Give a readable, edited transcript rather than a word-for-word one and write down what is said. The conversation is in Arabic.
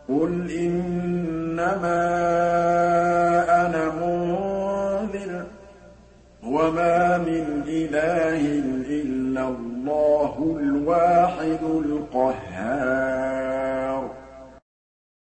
قُلْ إِنَّمَا أَنَا مُنذِرٌ ۖ وَمَا مِنْ إِلَٰهٍ إِلَّا اللَّهُ الْوَاحِدُ الْقَهَّارُ